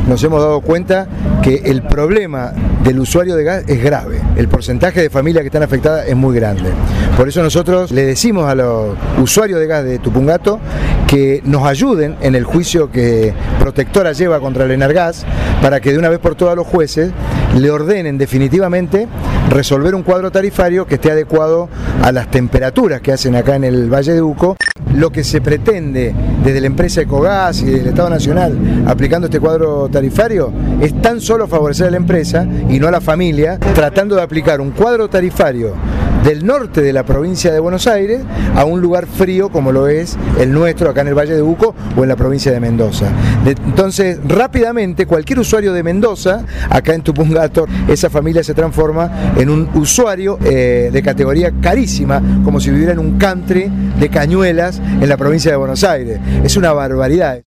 nos hemos dado cuenta que el problema del usuario de gas es grave. El porcentaje de familias que están afectadas es muy grande. Por eso nosotros le decimos a los usuarios de gas de Tupungato que nos ayuden en el juicio que Protectora lleva contra el Enargas, para que de una vez por todas los jueces le ordenen definitivamente resolver un cuadro tarifario que esté adecuado a las temperaturas que hacen acá en el Valle de Uco. Lo que se pretende desde la empresa Ecogás y del Estado Nacional aplicando este cuadro tarifario es tan solo favorecer a la empresa y no a la familia, tratando de aplicar un cuadro tarifario del norte de la provincia de Buenos Aires a un lugar frío como lo es el nuestro acá en el Valle de Uco o en la provincia de Mendoza. Entonces rápidamente cualquier usuario de Mendoza, acá en Tupungato, esa familia se transforma en un usuario de categoría carísima, como si viviera en un country de Cañuelas en la provincia de Buenos Aires. Es una barbaridad.